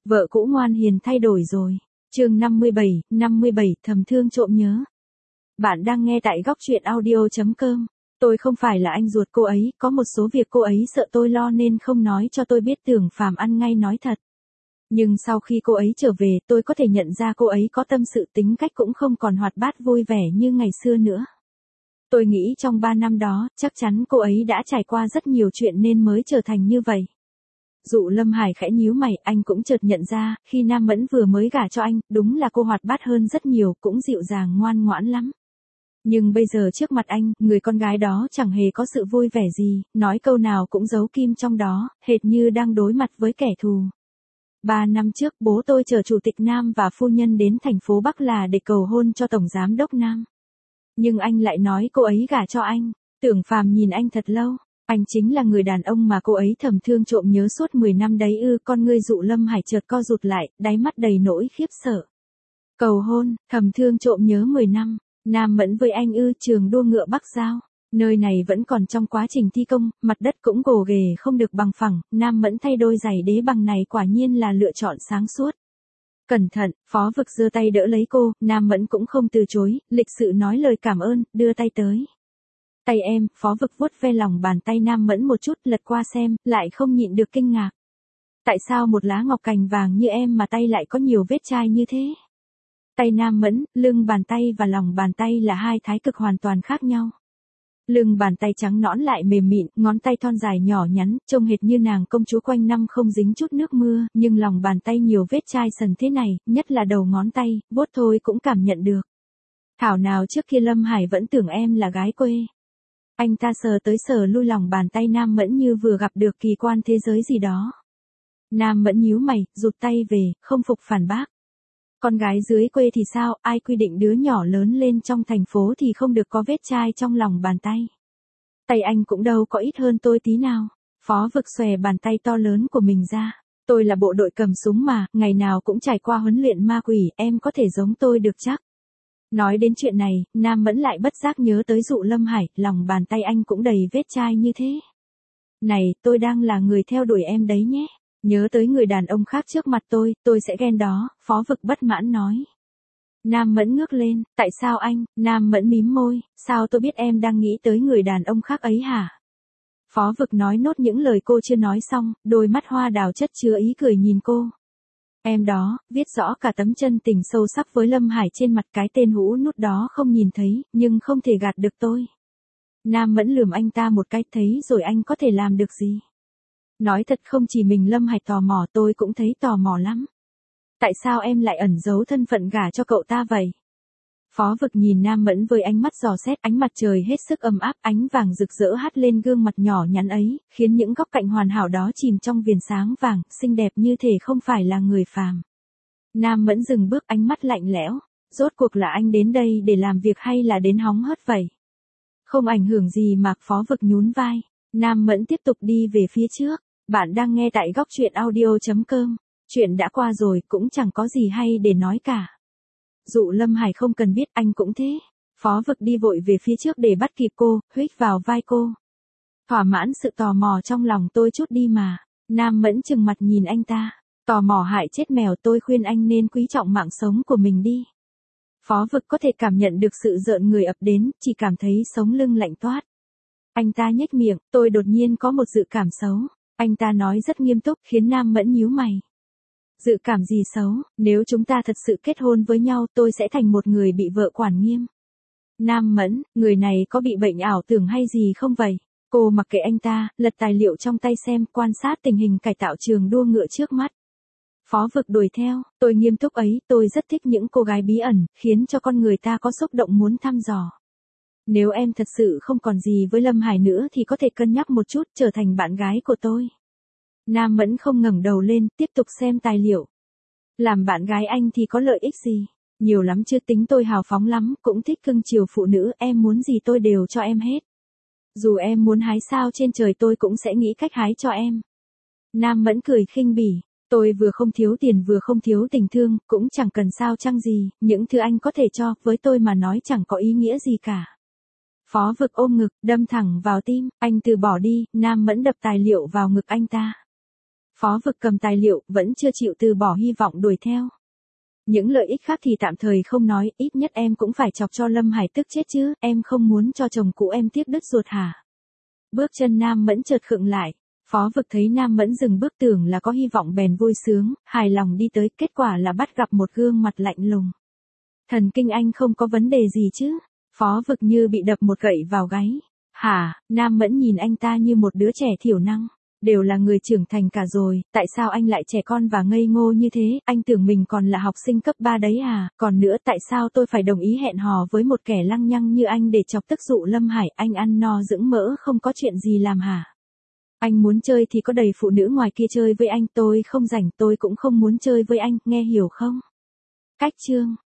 Vợ cũ ngoan hiền thay đổi rồi. Chương 57, thầm thương trộm nhớ. Bạn đang nghe tại góc truyện audio.com. Tôi không phải là anh ruột cô ấy, có một số việc cô ấy sợ tôi lo nên không nói cho tôi biết. Tưởng Phàm ăn ngay nói thật. Nhưng sau khi cô ấy trở về, tôi có thể nhận ra cô ấy có tâm sự, tính cách cũng không còn hoạt bát vui vẻ như ngày xưa nữa. Tôi nghĩ trong 3 năm đó, chắc chắn cô ấy đã trải qua rất nhiều chuyện nên mới trở thành như vậy. Dụ Lâm Hải khẽ nhíu mày, anh cũng chợt nhận ra, khi Nam Mẫn vừa mới gả cho anh, đúng là cô hoạt bát hơn rất nhiều, cũng dịu dàng ngoan ngoãn lắm. Nhưng bây giờ trước mặt anh, người con gái đó chẳng hề có sự vui vẻ gì, nói câu nào cũng giấu kim trong đó, hệt như đang đối mặt với kẻ thù. 3 năm trước, bố tôi chở Chủ tịch Nam và phu nhân đến thành phố Bắc là để cầu hôn cho Tổng Giám đốc Nam. Nhưng anh lại nói cô ấy gả cho anh. Tưởng Phàm nhìn anh thật lâu. Anh chính là người đàn ông mà cô ấy thầm thương trộm nhớ suốt 10 năm đấy ư? Con ngươi Dụ Lâm Hải chợt co rụt lại, đáy mắt đầy nỗi khiếp sợ. Cầu hôn, thầm thương trộm nhớ 10 năm, Nam Mẫn với anh ư? Trường đua ngựa Bắc Giao, nơi này vẫn còn trong quá trình thi công, mặt đất cũng gồ ghề không được bằng phẳng, Nam Mẫn thay đôi giày đế bằng này quả nhiên là lựa chọn sáng suốt. Cẩn thận, Phó Vực giơ tay đỡ lấy cô, Nam Mẫn cũng không từ chối, lịch sự nói lời cảm ơn, đưa tay tới. Tay em, Phó Vực vuốt ve lòng bàn tay Nam Mẫn một chút, lật qua xem, lại không nhịn được kinh ngạc. Tại sao một lá ngọc cành vàng như em mà tay lại có nhiều vết chai như thế? Tay Nam Mẫn, lưng bàn tay và lòng bàn tay là hai thái cực hoàn toàn khác nhau. Lưng bàn tay trắng nõn lại mềm mịn, ngón tay thon dài nhỏ nhắn, trông hệt như nàng công chúa quanh năm không dính chút nước mưa, nhưng lòng bàn tay nhiều vết chai sần thế này, nhất là đầu ngón tay, vuốt thôi cũng cảm nhận được. Thảo nào trước kia Lâm Hải vẫn tưởng em là gái quê. Anh ta sờ tới sờ lui lòng bàn tay Nam Mẫn như vừa gặp được kỳ quan thế giới gì đó. Nam Mẫn nhíu mày, rụt tay về, không phục phản bác. Con gái dưới quê thì sao, ai quy định đứa nhỏ lớn lên trong thành phố thì không được có vết chai trong lòng bàn tay. Tay anh cũng đâu có ít hơn tôi tí nào. Phó Vực xòe bàn tay to lớn của mình ra. Tôi là bộ đội cầm súng mà, ngày nào cũng trải qua huấn luyện ma quỷ, em có thể giống tôi được chắc. Nói đến chuyện này, Nam Mẫn lại bất giác nhớ tới Dụ Lâm Hải, lòng bàn tay anh cũng đầy vết chai như thế. Này, tôi đang là người theo đuổi em đấy nhé. Nhớ tới người đàn ông khác trước mặt tôi sẽ ghen đó, Phó Vực bất mãn nói. Nam Mẫn ngước lên, tại sao anh? Nam Mẫn mím môi, sao tôi biết em đang nghĩ tới người đàn ông khác ấy hả? Phó Vực nói nốt những lời cô chưa nói xong, đôi mắt hoa đào chất chứa ý cười nhìn cô. Em đó, viết rõ cả tấm chân tình sâu sắc với Lâm Hải trên mặt, cái tên hũ nút đó không nhìn thấy, nhưng không thể gạt được tôi. Nam Mẫn lườm anh ta một cái, thấy rồi anh có thể làm được gì? Nói thật không chỉ mình Lâm Hải tò mò, tôi cũng thấy tò mò lắm. Tại sao em lại ẩn giấu thân phận gả cho cậu ta vậy? Phó Vực nhìn Nam Mẫn với ánh mắt dò xét, ánh mặt trời hết sức ấm áp, ánh vàng rực rỡ hắt lên gương mặt nhỏ nhắn ấy, khiến những góc cạnh hoàn hảo đó chìm trong viền sáng vàng, xinh đẹp như thể không phải là người phàm. Nam Mẫn dừng bước, ánh mắt lạnh lẽo. Rốt cuộc là anh đến đây để làm việc hay là đến hóng hớt vậy? Không ảnh hưởng gì mà. Phó Vực nhún vai. Nam Mẫn tiếp tục đi về phía trước. Bạn đang nghe tại góc truyện audio.com. Chuyện đã qua rồi, cũng chẳng có gì hay để nói cả. Dụ Lâm Hải không cần biết, anh cũng thế. Phó Vực đi vội về phía trước để bắt kịp cô, huých vào vai cô. Thỏa mãn sự tò mò trong lòng tôi chút đi mà. Nam Mẫn trừng mặt nhìn anh ta. Tò mò hại chết mèo, tôi khuyên anh nên quý trọng mạng sống của mình đi. Phó Vực có thể cảm nhận được sự rợn người ập đến, chỉ cảm thấy sống lưng lạnh toát. Anh ta nhếch miệng, tôi đột nhiên có một dự cảm xấu. Anh ta nói rất nghiêm túc, khiến Nam Mẫn nhíu mày. Dự cảm gì xấu? Nếu chúng ta thật sự kết hôn với nhau, tôi sẽ thành một người bị vợ quản nghiêm. Nam Mẫn, người này có bị bệnh ảo tưởng hay gì không vậy? Cô mặc kệ anh ta, lật tài liệu trong tay xem, quan sát tình hình cải tạo trường đua ngựa trước mắt. Phó Vực đuổi theo, tôi nghiêm túc ấy, tôi rất thích những cô gái bí ẩn, khiến cho con người ta có xúc động muốn thăm dò. Nếu em thật sự không còn gì với Lâm Hải nữa thì có thể cân nhắc một chút, trở thành bạn gái của tôi. Nam Mẫn không ngẩng đầu lên, tiếp tục xem tài liệu. Làm bạn gái anh thì có lợi ích gì? Nhiều lắm chứ, tính tôi hào phóng lắm, cũng thích cưng chiều phụ nữ, em muốn gì tôi đều cho em hết. Dù em muốn hái sao trên trời tôi cũng sẽ nghĩ cách hái cho em. Nam Mẫn cười khinh bỉ, tôi vừa không thiếu tiền vừa không thiếu tình thương, cũng chẳng cần sao chăng gì, những thứ anh có thể cho, với tôi mà nói chẳng có ý nghĩa gì cả. Phó Vực ôm ngực, đâm thẳng vào tim, anh từ bỏ đi. Nam Mẫn đập tài liệu vào ngực anh ta. Phó Vực cầm tài liệu, vẫn chưa chịu từ bỏ hy vọng đuổi theo. Những lợi ích khác thì tạm thời không nói, ít nhất em cũng phải chọc cho Lâm Hải tức chết chứ, em không muốn cho chồng cũ em tiếc đứt ruột hả? Bước chân Nam Mẫn chợt khựng lại. Phó Vực thấy Nam Mẫn dừng bước tưởng là có hy vọng bèn vui sướng, hài lòng đi tới, kết quả là bắt gặp một gương mặt lạnh lùng. Thần kinh anh không có vấn đề gì chứ? Phó Vực như bị đập một gậy vào gáy. Hả? Nam Mẫn nhìn anh ta như một đứa trẻ thiểu năng. Đều là người trưởng thành cả rồi, tại sao anh lại trẻ con và ngây ngô như thế, anh tưởng mình còn là học sinh cấp 3 đấy à, còn nữa tại sao tôi phải đồng ý hẹn hò với một kẻ lăng nhăng như anh để chọc tức dụ Lâm Hải, anh ăn no dưỡng mỡ không có chuyện gì làm hả? Anh muốn chơi thì có đầy phụ nữ ngoài kia chơi với anh, tôi không rảnh, tôi cũng không muốn chơi với anh, nghe hiểu không? Cách chương